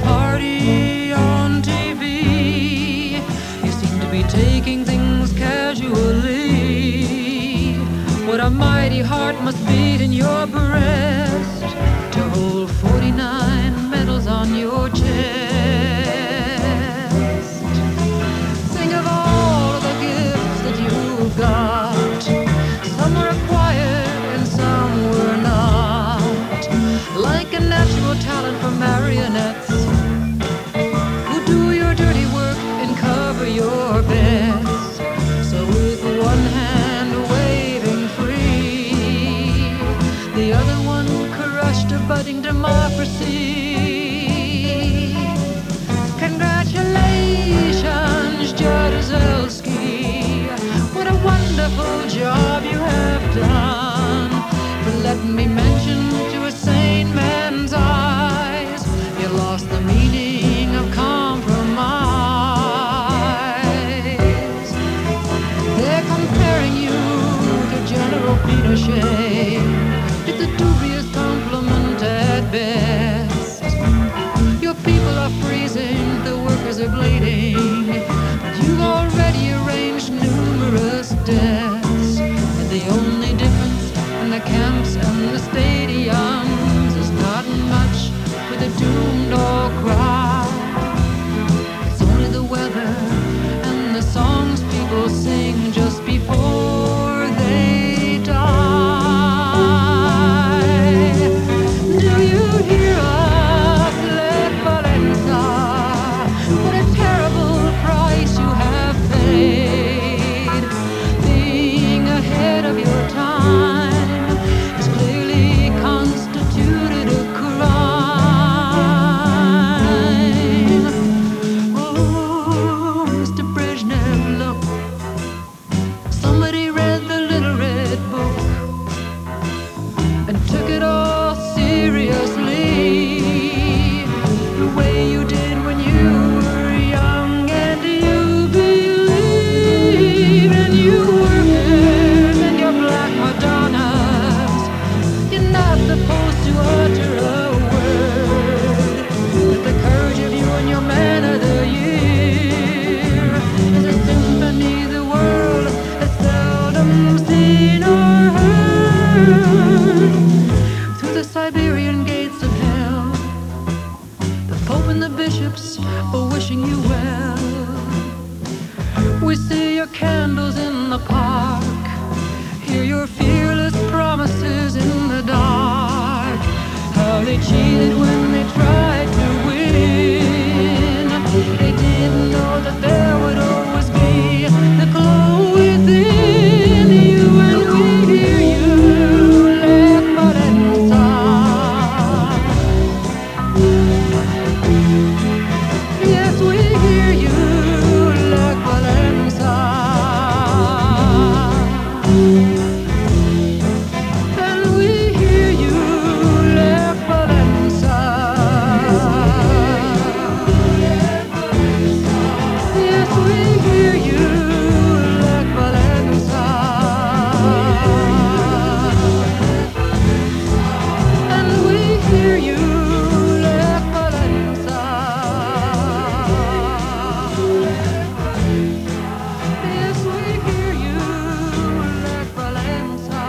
party on TV. You seem to be taking things casually. What a mighty heart must beat in your breast to hold 49 medals on your chest. Think of all of the gifts that you've got. Some were acquired and some were not. Like a natural talent for marionettes who do your dirty work and cover your bets. So with one hand waving free, the other one crushed a budding democracy. Congratulations, Jaruzelski. What a wonderful job you have done. But let me mention, to a sane man's eyes, you lost the meaning of compromise. They're comparing you to General Pinochet. It's a dubious compliment at best. Your people are freezing, the workers are bleeding, but you've already arranged numerous deaths. And the only difference in the camps and the stadiums is not much with the doomed or cry. It's only the weather and the songs people sing just before they die. Do you hear us, Lech Walesa? What a terrible price you have paid. Being ahead of your time is clearly constituted a crime. Oh, Mr. Brezhnev, look. Somebody read the Little Red Book and took it all seriously, the way you did when you were young, and you believed in your workers and your black Madonnas. You're not supposed to utter a word, but the courage of you and your man of the year is a symphony the world has seldom seen or heard. Through the Siberian gates of hell, the Pope and the bishops are wishing you well. We see your candles in the park, hear your fearless promises in the dark. How they cheated when they tried to win. They didn't know that there would always be the glow within you. And we hear you, Lech Walesa. Yes, we hear you, Lech Walesa. And we hear you, Lech Walesa. Yes, we hear you, Lech Walesa. And we hear you, Lech Walesa. Yes, we hear you, Lech Walesa.